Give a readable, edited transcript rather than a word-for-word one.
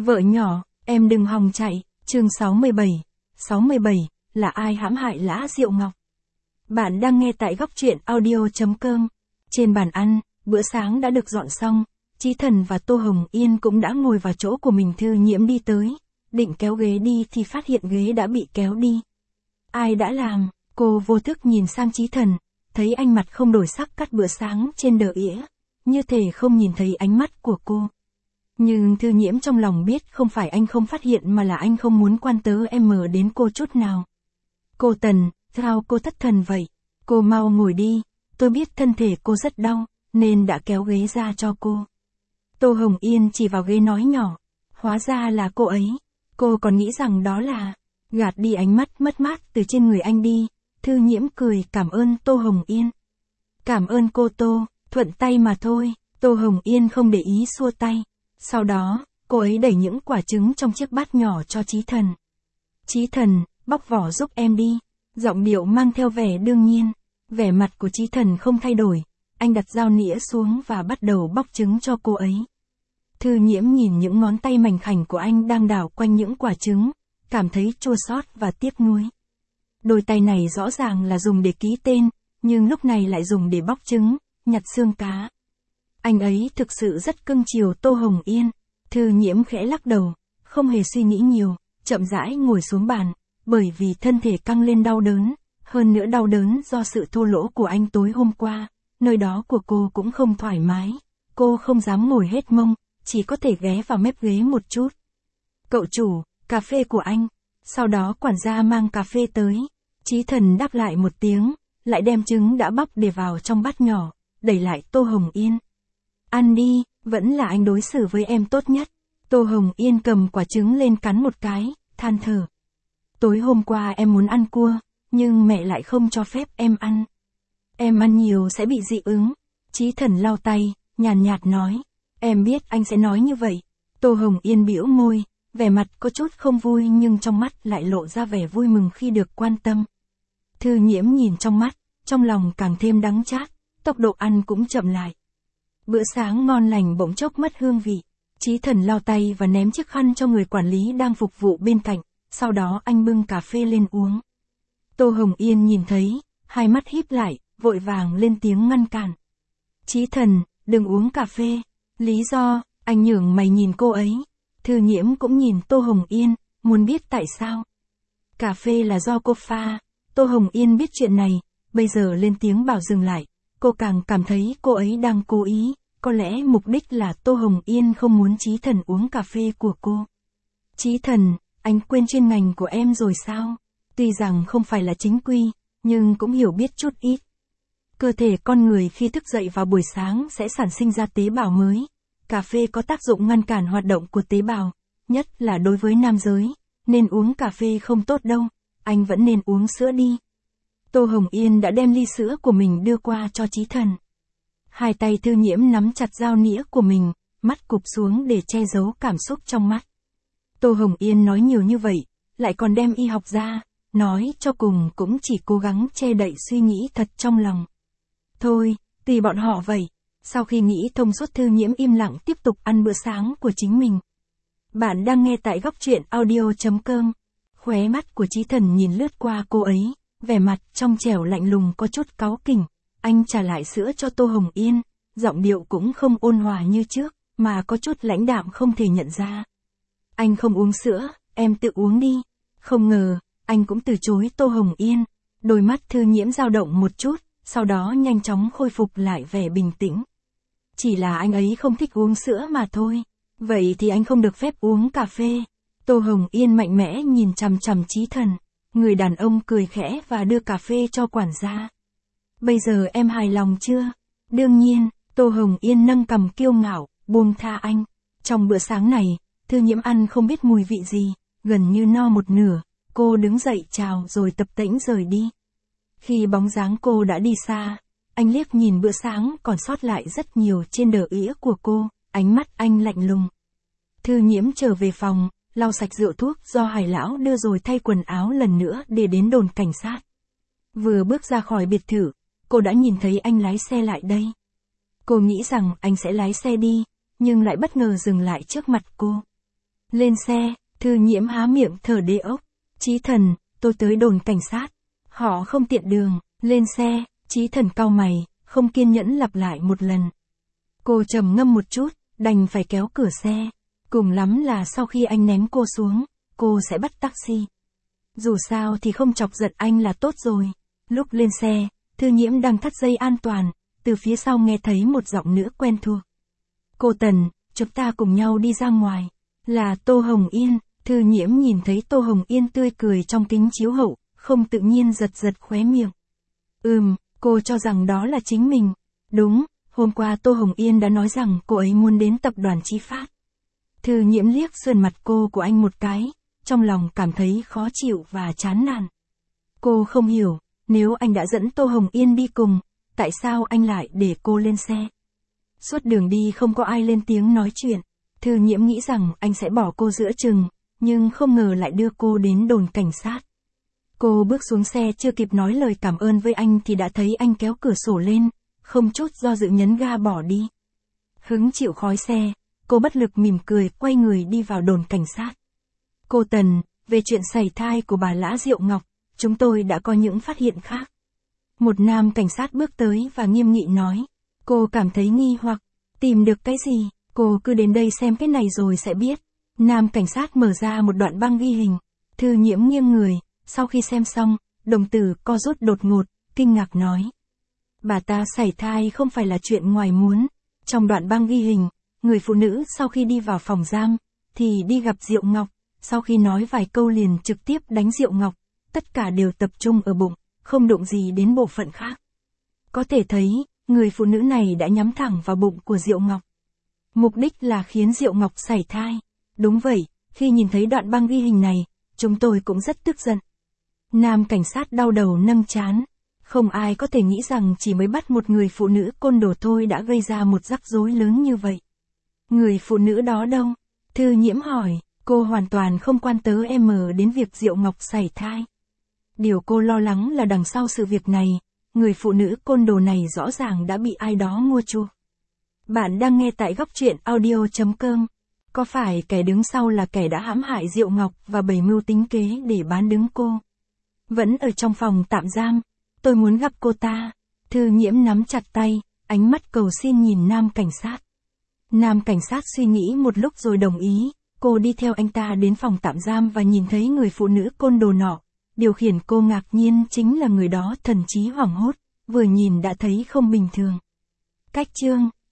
Vợ nhỏ, em đừng hòng chạy, chương 67. 67, là ai hãm hại Lã Diệu Ngọc? Bạn đang nghe tại góc truyện audio.com. Trên bàn ăn, bữa sáng đã được dọn xong, Chí Thần và Tô Hồng Yên cũng đã ngồi vào chỗ của mình. Thư Nhiễm đi tới, định kéo ghế đi thì phát hiện ghế đã bị kéo đi. Ai đã làm? Cô vô thức nhìn sang Chí Thần, thấy anh mặt không đổi sắc cắt bữa sáng trên đờ ỉa, như thể không nhìn thấy ánh mắt của cô. Nhưng Thư Nhiễm trong lòng biết không phải anh không phát hiện mà là anh không muốn quan tâm đến cô chút nào. Cô Tần, sao cô thất thần vậy? Cô mau ngồi đi, tôi biết thân thể cô rất đau, nên đã kéo ghế ra cho cô. Tô Hồng Yên chỉ vào ghế nói nhỏ, hóa ra là cô ấy. Cô còn nghĩ rằng đó là gạt đi ánh mắt mất mát từ trên người anh đi. Thư Nhiễm cười cảm ơn Tô Hồng Yên. Cảm ơn cô Tô, thuận tay mà thôi. Tô Hồng Yên không để ý xua tay. Sau đó, cô ấy đẩy những quả trứng trong chiếc bát nhỏ cho Chí Thần. Chí Thần, bóc vỏ giúp em đi. Giọng điệu mang theo vẻ đương nhiên. Vẻ mặt của Chí Thần không thay đổi. Anh đặt dao nĩa xuống và bắt đầu bóc trứng cho cô ấy. Thư Nhiễm nhìn những ngón tay mảnh khảnh của anh đang đảo quanh những quả trứng, cảm thấy chua xót và tiếc nuối. Đôi tay này rõ ràng là dùng để ký tên, nhưng lúc này lại dùng để bóc trứng, nhặt xương cá. Anh ấy thực sự rất cưng chiều Tô Hồng Yên. Thư Nhiễm khẽ lắc đầu, không hề suy nghĩ nhiều, chậm rãi ngồi xuống bàn, bởi vì thân thể căng lên đau đớn, hơn nữa đau đớn do sự thô lỗ của anh tối hôm qua, nơi đó của cô cũng không thoải mái, cô không dám ngồi hết mông, chỉ có thể ghé vào mép ghế một chút. Cậu chủ, cà phê của anh. Sau đó quản gia mang cà phê tới. Chí Thần đáp lại một tiếng, lại đem trứng đã bóc để vào trong bát nhỏ, đẩy lại Tô Hồng Yên. Ăn đi, vẫn là anh đối xử với em tốt nhất. Tô Hồng Yên cầm quả trứng lên cắn một cái, than thở. Tối hôm qua em muốn ăn cua, nhưng mẹ lại không cho phép em ăn. Em ăn nhiều sẽ bị dị ứng. Chí Thần lau tay, nhàn nhạt nói. Em biết anh sẽ nói như vậy. Tô Hồng Yên bĩu môi, vẻ mặt có chút không vui nhưng trong mắt lại lộ ra vẻ vui mừng khi được quan tâm. Thư Nhiễm nhìn trong mắt, trong lòng càng thêm đắng chát, tốc độ ăn cũng chậm lại. Bữa sáng ngon lành bỗng chốc mất hương vị. Chí Thần lau tay và ném chiếc khăn cho người quản lý đang phục vụ bên cạnh, sau đó anh bưng cà phê lên uống. Tô Hồng Yên nhìn thấy, hai mắt híp lại, vội vàng lên tiếng ngăn cản. Chí Thần, đừng uống cà phê. Lý do? Anh nhướng mày nhìn cô ấy. Thư Nhiễm cũng nhìn Tô Hồng Yên, muốn biết tại sao. Cà phê là do cô pha. Tô Hồng Yên biết chuyện này, bây giờ lên tiếng bảo dừng lại. Cô càng cảm thấy cô ấy đang cố ý, có lẽ mục đích là Tô Hồng Yên không muốn Chí Thần uống cà phê của cô. Chí Thần, anh quên chuyên ngành của em rồi sao? Tuy rằng không phải là chính quy, nhưng cũng hiểu biết chút ít. Cơ thể con người khi thức dậy vào buổi sáng sẽ sản sinh ra tế bào mới. Cà phê có tác dụng ngăn cản hoạt động của tế bào, nhất là đối với nam giới, nên uống cà phê không tốt đâu, anh vẫn nên uống sữa đi. Tô Hồng Yên đã đem ly sữa của mình đưa qua cho Chí Thần. Hai tay Thư Nhiễm nắm chặt dao nĩa của mình, mắt cụp xuống để che giấu cảm xúc trong mắt. Tô Hồng Yên nói nhiều như vậy, lại còn đem y học ra, nói cho cùng cũng chỉ cố gắng che đậy suy nghĩ thật trong lòng. Thôi, tùy bọn họ vậy. Sau khi nghĩ thông suốt, Thư Nhiễm im lặng tiếp tục ăn bữa sáng của chính mình. Bạn đang nghe tại góc truyện audio.com. Khóe mắt của Chí Thần nhìn lướt qua cô ấy, vẻ mặt trong trẻo lạnh lùng có chút cáu kỉnh. Anh trả lại sữa cho Tô Hồng Yên, giọng điệu cũng không ôn hòa như trước, mà có chút lãnh đạm không thể nhận ra. Anh không uống sữa, em tự uống đi. Không ngờ, anh cũng từ chối Tô Hồng Yên. Đôi mắt Thư Nhiễm dao động một chút, sau đó nhanh chóng khôi phục lại vẻ bình tĩnh. Chỉ là anh ấy không thích uống sữa mà thôi. Vậy thì anh không được phép uống cà phê. Tô Hồng Yên mạnh mẽ nhìn chằm chằm Chí Thần. Người đàn ông cười khẽ và đưa cà phê cho quản gia. Bây giờ em hài lòng chưa? Đương nhiên, Tô Hồng Yên nâng cằm kiêu ngạo, buông tha anh. Trong bữa sáng này, Thư Nhiễm ăn không biết mùi vị gì, gần như no một nửa. Cô đứng dậy chào rồi tập tễnh rời đi. Khi bóng dáng cô đã đi xa, anh liếc nhìn bữa sáng còn sót lại rất nhiều trên đờ ỉa của cô, ánh mắt anh lạnh lùng. Thư Nhiễm trở về phòng, lau sạch rượu thuốc do Hải lão đưa rồi thay quần áo lần nữa để đến đồn cảnh sát. Vừa bước ra khỏi biệt thự, cô đã nhìn thấy anh lái xe lại đây. Cô nghĩ rằng anh sẽ lái xe đi, nhưng lại bất ngờ dừng lại trước mặt cô. Lên xe, Thư Nhiễm há miệng thở đê ốc. Chí Thần, tôi tới đồn cảnh sát. Họ không tiện đường. Lên xe, Chí Thần cau mày, không kiên nhẫn lặp lại một lần. Cô trầm ngâm một chút, đành phải kéo cửa xe. Cùng lắm là sau khi anh ném cô xuống, cô sẽ bắt taxi. Dù sao thì không chọc giận anh là tốt rồi. Lúc lên xe, Thư Nhiễm đang thắt dây an toàn, từ phía sau nghe thấy một giọng nữ quen thuộc. Cô Tần, chúng ta cùng nhau đi ra ngoài. Là Tô Hồng Yên. Thư Nhiễm nhìn thấy Tô Hồng Yên tươi cười trong kính chiếu hậu, không tự nhiên giật giật khóe miệng. Cô cho rằng đó là chính mình. Đúng, hôm qua Tô Hồng Yên đã nói rằng cô ấy muốn đến tập đoàn Chi Phát. Thư Nhiễm liếc sườn mặt cô của anh một cái, trong lòng cảm thấy khó chịu và chán nản. Cô không hiểu, nếu anh đã dẫn Tô Hồng Yên đi cùng, tại sao anh lại để cô lên xe? Suốt đường đi không có ai lên tiếng nói chuyện. Thư Nhiễm nghĩ rằng anh sẽ bỏ cô giữa chừng, nhưng không ngờ lại đưa cô đến đồn cảnh sát. Cô bước xuống xe chưa kịp nói lời cảm ơn với anh thì đã thấy anh kéo cửa sổ lên, không chút do dự nhấn ga bỏ đi. Hứng chịu khói xe, cô bất lực mỉm cười quay người đi vào đồn cảnh sát. Cô Tần, về chuyện sảy thai của bà Lã Diệu Ngọc, chúng tôi đã có những phát hiện khác. Một nam cảnh sát bước tới và nghiêm nghị nói. Cô cảm thấy nghi hoặc, tìm được cái gì, cô cứ đến đây xem cái này rồi sẽ biết. Nam cảnh sát mở ra một đoạn băng ghi hình. Thư Nhiễm nghiêng người, sau khi xem xong, đồng tử co rút đột ngột, kinh ngạc nói. Bà ta sảy thai không phải là chuyện ngoài muốn. Trong đoạn băng ghi hình, người phụ nữ sau khi đi vào phòng giam, thì đi gặp Diệu Ngọc, sau khi nói vài câu liền trực tiếp đánh Diệu Ngọc, tất cả đều tập trung ở bụng, không đụng gì đến bộ phận khác. Có thể thấy, người phụ nữ này đã nhắm thẳng vào bụng của Diệu Ngọc. Mục đích là khiến Diệu Ngọc sảy thai. Đúng vậy, khi nhìn thấy đoạn băng ghi hình này, chúng tôi cũng rất tức giận. Nam cảnh sát đau đầu nâng trán. Không ai có thể nghĩ rằng chỉ mới bắt một người phụ nữ côn đồ thôi đã gây ra một rắc rối lớn như vậy. Người phụ nữ đó đâu? Thư Nhiễm hỏi, cô hoàn toàn không quan đến việc Diệu Ngọc sảy thai. Điều cô lo lắng là đằng sau sự việc này, người phụ nữ côn đồ này rõ ràng đã bị ai đó mua chuộc. Bạn đang nghe tại góc truyện audio.com. Có phải kẻ đứng sau là kẻ đã hãm hại Diệu Ngọc và bày mưu tính kế để bán đứng cô? Vẫn ở trong phòng tạm giam, tôi muốn gặp cô ta. Thư Nhiễm nắm chặt tay, ánh mắt cầu xin nhìn nam cảnh sát. Nam cảnh sát suy nghĩ một lúc rồi đồng ý, cô đi theo anh ta đến phòng tạm giam và nhìn thấy người phụ nữ côn đồ nọ. Điều khiển cô ngạc nhiên chính là người đó thần trí hoảng hốt, vừa nhìn đã thấy không bình thường. Cách chương